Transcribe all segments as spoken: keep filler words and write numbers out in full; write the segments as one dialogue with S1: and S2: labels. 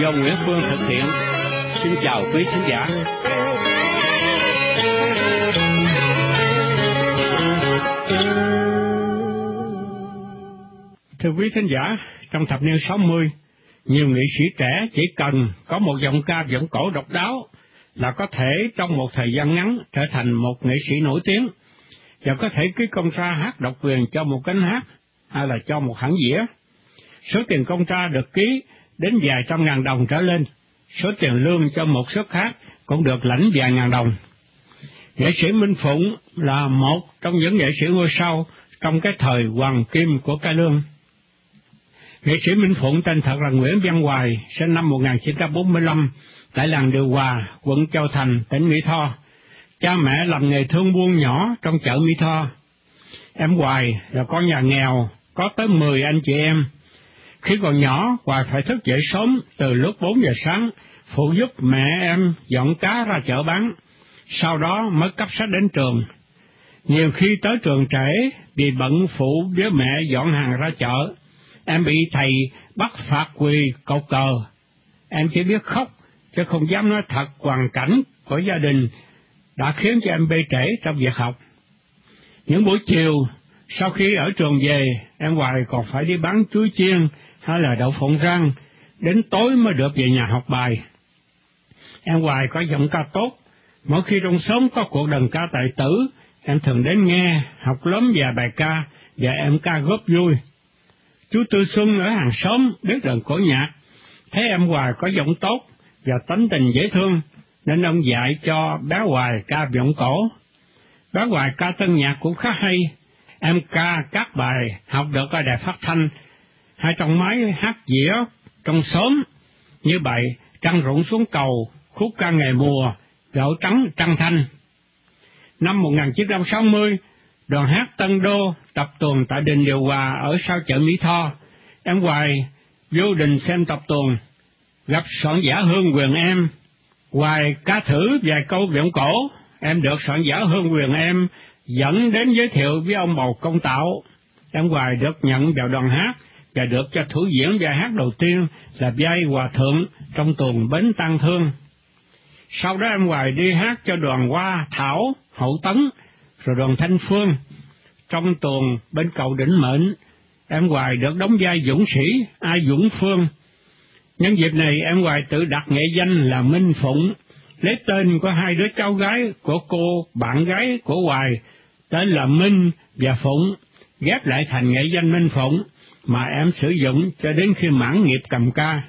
S1: do Nguyễn Phương thực hiện. Xin chào quý khán giả. Thưa quý khán giả, trong thập niên sáu mươi, nhiều nghệ sĩ trẻ chỉ cần có một giọng ca giọng cổ độc đáo là có thể trong một thời gian ngắn trở thành một nghệ sĩ nổi tiếng, và có thể ký công tra hát độc quyền cho một cánh hát hay là cho một hãng dĩa. Số tiền công tra được ký đến vài trăm ngàn đồng trở lên, số tiền lương cho một suất hát cũng được lãnh vài ngàn đồng. Nghệ sĩ Minh Phụng là một trong những nghệ sĩ ngôi sao trong cái thời hoàng kim của cải lương. Nghệ sĩ Minh Phụng tên thật là Nguyễn Văn Hoài, sinh năm một nghìn chín trăm bốn mươi lăm tại làng Điều Hòa, quận Châu Thành, tỉnh Mỹ Tho. Cha mẹ làm nghề thương buôn nhỏ trong chợ Mỹ Tho. Em Hoài là con nhà nghèo, có tới mười anh chị em. Khi còn nhỏ, Hoài phải thức dậy sớm từ lúc bốn giờ sáng, phụ giúp mẹ em dọn cá ra chợ bán, sau đó mới cắp sách đến trường. Nhiều khi tới trường trễ vì bận phụ với mẹ dọn hàng ra chợ, em bị thầy bắt phạt quỳ cột cờ. Em chỉ biết khóc, chứ không dám nói thật hoàn cảnh của gia đình đã khiến cho em bê trễ trong việc học. Những buổi chiều, sau khi ở trường về, em Hoài còn phải đi bán chuối chiên hay là đậu phộng rang, đến tối mới được về nhà học bài. Em Hoài có giọng ca tốt, mỗi khi trong xóm có cuộc đờn ca tài tử, em thường đến nghe, học lớn vài bài ca, và em ca góp vui. Chú Tư Xuân ở hàng xóm biết đờn cổ nhạc, thấy em Hoài có giọng tốt và tánh tình dễ thương, nên ông dạy cho bé Hoài ca giọng cổ. Bé Hoài ca tân nhạc cũng khá hay, em ca các bài học được ở đài phát thanh hay trong máy hát dĩa trong xóm, như bài Trăng rụng xuống cầu, khúc ca ngày mùa, Gạo trắng trăng thanh. Năm một nghìn chín trăm sáu mươi, đoàn hát Tân Đô tập tuồng tại đình Điều Hòa ở sau chợ Mỹ Tho. Em Hoài vô đình xem tập tuồng, gặp soạn giả Hương Quyền em. Hoài ca thử vài câu giọng cổ, em được soạn giả Hương Quyền em dẫn đến giới thiệu với ông Bầu Công Tạo. Em Hoài được nhận vào đoàn hát và được cho thủ diễn vai hát đầu tiên là vai Hòa Thượng trong tuồng Bến Tang Thương. Sau đó em Hoài đi hát cho đoàn Hoa Thảo, Hậu Tấn, rồi đoàn Thanh Phương. Trong tuồng Bên Cầu Đỉnh Mệnh, em Hoài được đóng vai dũng sĩ Ai Dũng Phương. Nhân dịp này, em Hoài tự đặt nghệ danh là Minh Phụng, lấy tên của hai đứa cháu gái của cô bạn gái của Hoài, tên là Minh và Phụng, ghép lại thành nghệ danh Minh Phụng, mà em sử dụng cho đến khi mãn nghiệp cầm ca.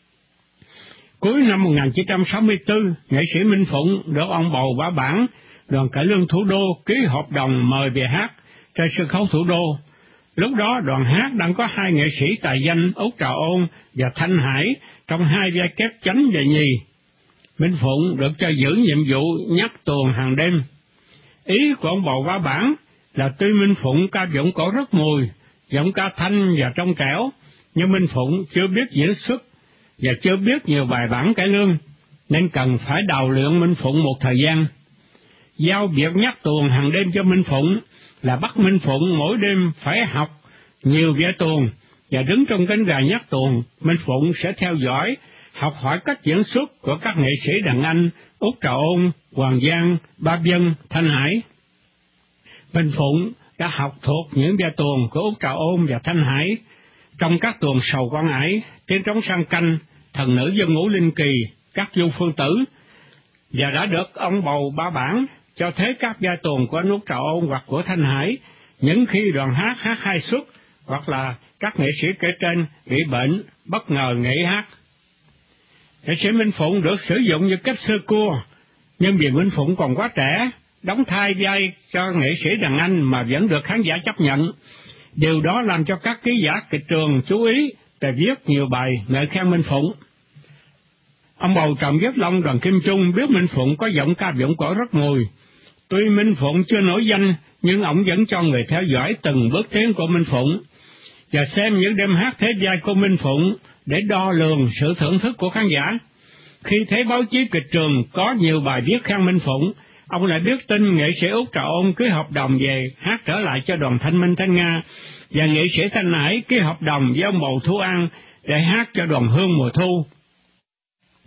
S1: Cuối năm một nghìn chín trăm sáu mươi tư, nghệ sĩ Minh Phụng được ông Bầu Bá Bản, đoàn cải lương thủ đô ký hợp đồng mời về hát trên sân khấu thủ đô. Lúc đó đoàn hát đang có hai nghệ sĩ tài danh Út Trà Ôn và Thanh Hải trong hai vai kép chánh và nhì. Minh Phụng được cho giữ nhiệm vụ nhắc tuồng hàng đêm. Ý của ông Bầu Bá Bản là tuy Minh Phụng ca giọng cổ rất mùi, giọng ca thanh và trong trẻo, nhưng Minh Phụng chưa biết diễn xuất và chưa biết nhiều bài bản cải lương, nên cần phải đào luyện Minh Phụng một thời gian. Giao việc nhắc tuồng hàng đêm cho Minh Phụng là bắt Minh Phụng mỗi đêm phải học nhiều vai tuồng và đứng trong cánh gà nhắc tuồng. Minh Phụng sẽ theo dõi, học hỏi cách diễn xuất của các nghệ sĩ đàn anh Út Trà Ôn, Hoàng Giang, Ba Vân, Thanh Hải. Minh Phụng đã học thuộc những vai tuồng của Út Trà Ôn và Thanh Hải trong các tuồng Sầu Con Ải, Tiếng Trống Sang Canh, Thần Nữ Dân Ngũ Linh Kỳ, Các Du Phương Tử, và đã được ông Bầu Bá Bản cho thế các vai tuồng của Út Trà Ôn hoặc của Thanh Hải những khi đoàn hát hát hai suất, hoặc là các nghệ sĩ kể trên bị bệnh bất ngờ nghỉ hát. Nghệ sĩ Minh Phụng được sử dụng như cách sơ cua, nhưng vì Minh Phụng còn quá trẻ, đóng thay vai cho nghệ sĩ đàn anh mà vẫn được khán giả chấp nhận. Điều đó làm cho các ký giả kịch trường chú ý và viết nhiều bài ngợi khen Minh Phụng. Ông Bầu Trọng Viết Long, đoàn Kim Trung biết Minh Phụng có giọng ca giọng cổ rất mùi. Tuy Minh Phụng chưa nổi danh, nhưng ông vẫn cho người theo dõi từng bước tiến của Minh Phụng và xem những đêm hát thế vai của Minh Phụng để đo lường sự thưởng thức của khán giả. Khi thấy báo chí kịch trường có nhiều bài viết khen Minh Phụng, ông lại biết tin nghệ sĩ Út Trà Ôn ký hợp đồng về hát trở lại cho đoàn Thanh Minh Thanh Nga, và nghệ sĩ Thanh Hải ký hợp đồng với ông Bầu Thu An để hát cho đoàn Hương Mùa Thu.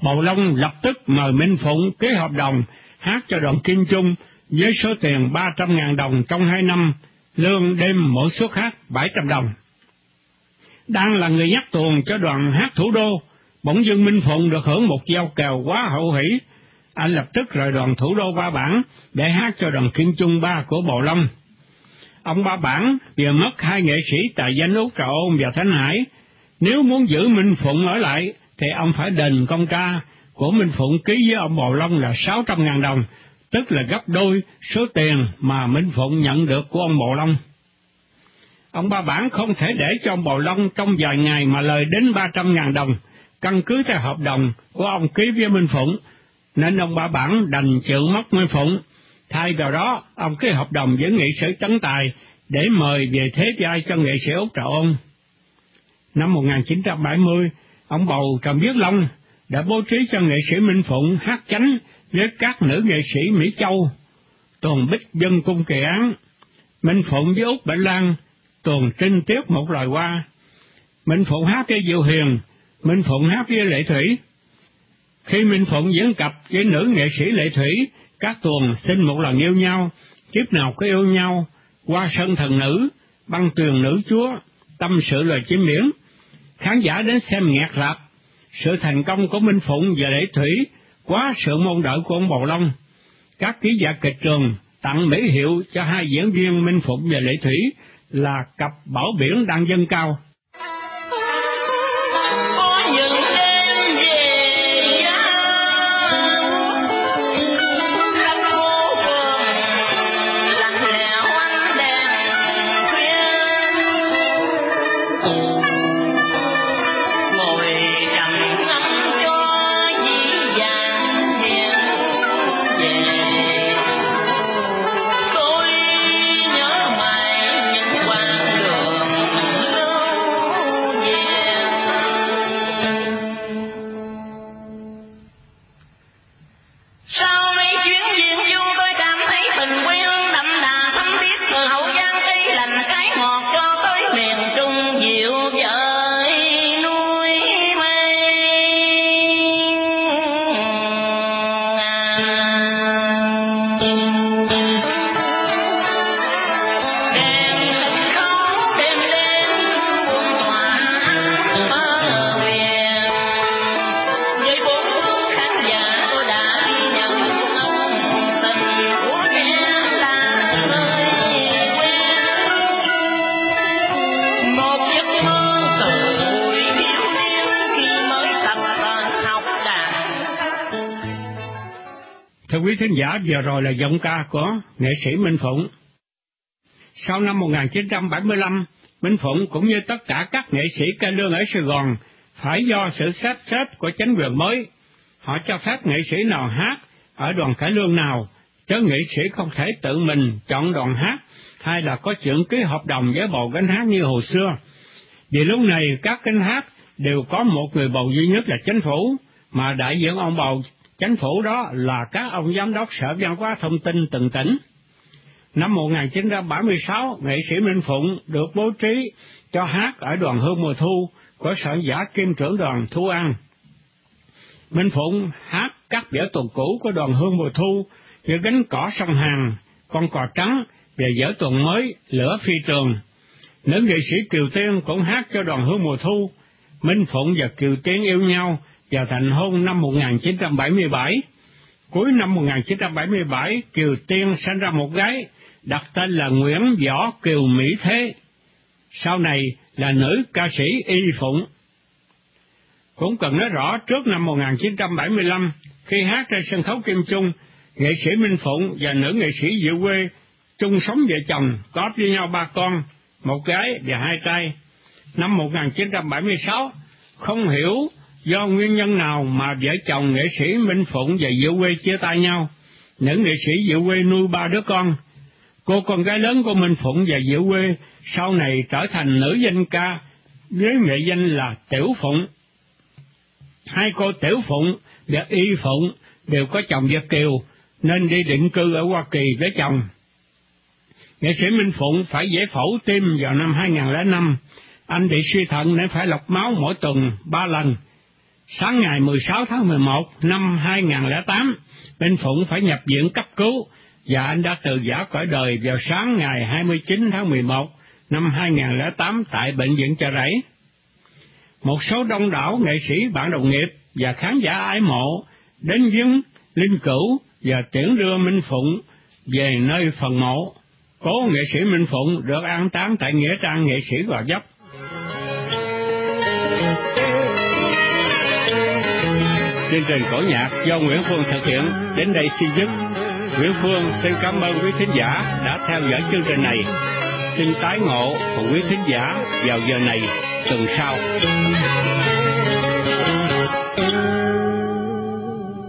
S1: Bầu Long lập tức mời Minh Phụng ký hợp đồng hát cho đoàn Kim Trung với số tiền ba trăm ngàn đồng trong hai năm, lương đêm mỗi suất hát bảy trăm đồng. Đang là người nhắc tuồng cho đoàn hát Thủ Đô, bỗng dưng Minh Phụng được hưởng một giao kèo quá hậu hỷ. Anh lập tức rời đoàn Thủ Đô Ba Bản để hát cho đoàn Kim Trung ba của Bầu Long. Ông Ba Bản vừa mất hai nghệ sĩ tài danh Út Trà Ôn và Thanh Hải. Nếu muốn giữ Minh Phụng ở lại, thì ông phải đền công ca của Minh Phụng ký với ông Bầu Long là sáu trăm ngàn đồng, tức là gấp đôi số tiền mà Minh Phụng nhận được của ông Bầu Long. Ông Ba Bản không thể để cho ông Bầu Long trong vài ngày mà lời đến ba trăm ngàn đồng, căn cứ theo hợp đồng của ông ký với Minh Phụng, nên ông Ba Bản đành chịu mất Minh Phụng. Thay vào đó, ông ký hợp đồng với nghệ sĩ Tấn Tài để mời về thế vai cho nghệ sĩ Út Trà Ôn. Năm một nghìn chín trăm bảy mươi, ông Bầu Trầm Viết Long đã bố trí cho nghệ sĩ Minh Phụng hát chánh với các nữ nghệ sĩ Mỹ Châu, tuồng Bích Dân Cung Kỳ Án, Minh Phụng với Út Bạch Lan, tuồng Trinh Tiết Một Loài Hoa. Minh Phụng hát với Diệu Hiền, Minh Phụng hát với Lệ Thủy. Khi Minh Phụng diễn cặp với nữ nghệ sĩ Lệ Thủy, các tuồng Xin Một Lần Yêu Nhau, Kiếp Nào Có Yêu Nhau, Hoa Sơn Thần Nữ, Băng Tuyền Nữ Chúa, Tâm Sự Loài Chim Biển, khán giả đến xem nghẹt rạp. Sự thành công của Minh Phụng và Lệ Thủy quá sự mong đợi của ông Bầu Long. Các ký giả kịch trường tặng mỹ hiệu cho hai diễn viên Minh Phụng và Lệ Thủy là cặp bảo biển đang dâng cao. Thưa quý thính giả, vừa rồi là giọng ca của nghệ sĩ Minh Phụng. Sau năm một nghìn chín trăm bảy mươi lăm, Minh Phụng cũng như tất cả các nghệ sĩ cải lương ở Sài Gòn phải do sự sắp xếp của chính quyền mới. Họ cho phép nghệ sĩ nào hát ở đoàn cải lương nào, chứ nghệ sĩ không thể tự mình chọn đoàn hát hay là có chuyện ký hợp đồng với bầu cánh hát như hồi xưa. Vì lúc này các cánh hát đều có một người bầu duy nhất là chính phủ, mà đại diện ông bầu chính phủ đó là các ông giám đốc Sở Văn hóa Thông tin từng tỉnh. Năm một nghìn chín trăm bảy mươi sáu, nghệ sĩ Minh Phụng được bố trí cho hát ở đoàn Hương Mùa Thu của soạn giả kiêm trưởng đoàn Thu An. Minh Phụng hát các vở tuồng cũ của đoàn Hương Mùa Thu như Gánh Cỏ Sông Hàn, Con Cò Trắng và vở tuồng mới Lửa Phi Trường. Nữ nghệ sĩ Kiều Tiên cũng hát cho đoàn Hương Mùa Thu. Minh Phụng và Kiều Tiên yêu nhau và thành hôn năm một nghìn chín trăm bảy mươi bảy. Cuối năm một nghìn chín trăm bảy mươi bảy, Kiều Tiên sinh ra một gái, đặt tên là Nguyễn Võ Kiều Mỹ Thế, sau này là nữ ca sĩ Y Phụng. Cũng cần nói rõ, trước năm một nghìn chín trăm bảy mươi lăm, khi hát trên sân khấu Kim Trung, nghệ sĩ Minh Phụng và nữ nghệ sĩ Diệu Quê chung sống vợ chồng, có với nhau ba con, một gái và hai trai. Năm một nghìn chín trăm bảy mươi sáu, không hiểu do nguyên nhân nào mà vợ chồng nghệ sĩ Minh Phụng và Diệu Quê chia tay nhau. Nữ nghệ sĩ Diệu Quê nuôi ba đứa con. Cô con gái lớn của Minh Phụng và Diệu Quê sau này trở thành nữ danh ca với nghệ danh là Tiểu Phụng. Hai cô Tiểu Phụng và Y Phụng đều có chồng Việt kiều nên đi định cư ở Hoa Kỳ với chồng. Nghệ sĩ Minh Phụng phải giải phẫu tim vào năm hai nghìn lẻ năm. Anh bị suy thận nên phải lọc máu mỗi tuần ba lần. Sáng ngày mười sáu tháng mười một năm hai nghìn không trăm lẻ tám, Minh Phụng phải nhập viện cấp cứu, và anh đã từ giã cõi đời vào sáng ngày hai mươi chín tháng mười một năm hai nghìn không trăm lẻ tám tại Bệnh viện Chợ Rẫy. Một số đông đảo nghệ sĩ, bạn đồng nghiệp và khán giả ái mộ đến viếng linh cữu và tiễn đưa Minh Phụng về nơi phần mộ. Cố nghệ sĩ Minh Phụng được an táng tại nghĩa trang nghệ sĩ Gò Vấp. Chương trình cổ nhạc do Nguyễn Phương thực hiện đến đây xin dứt. Nguyễn Phương xin cảm ơn quý thính giả đã theo dõi chương trình này. Xin tái ngộ cùng quý thính giả vào giờ này tuần sau.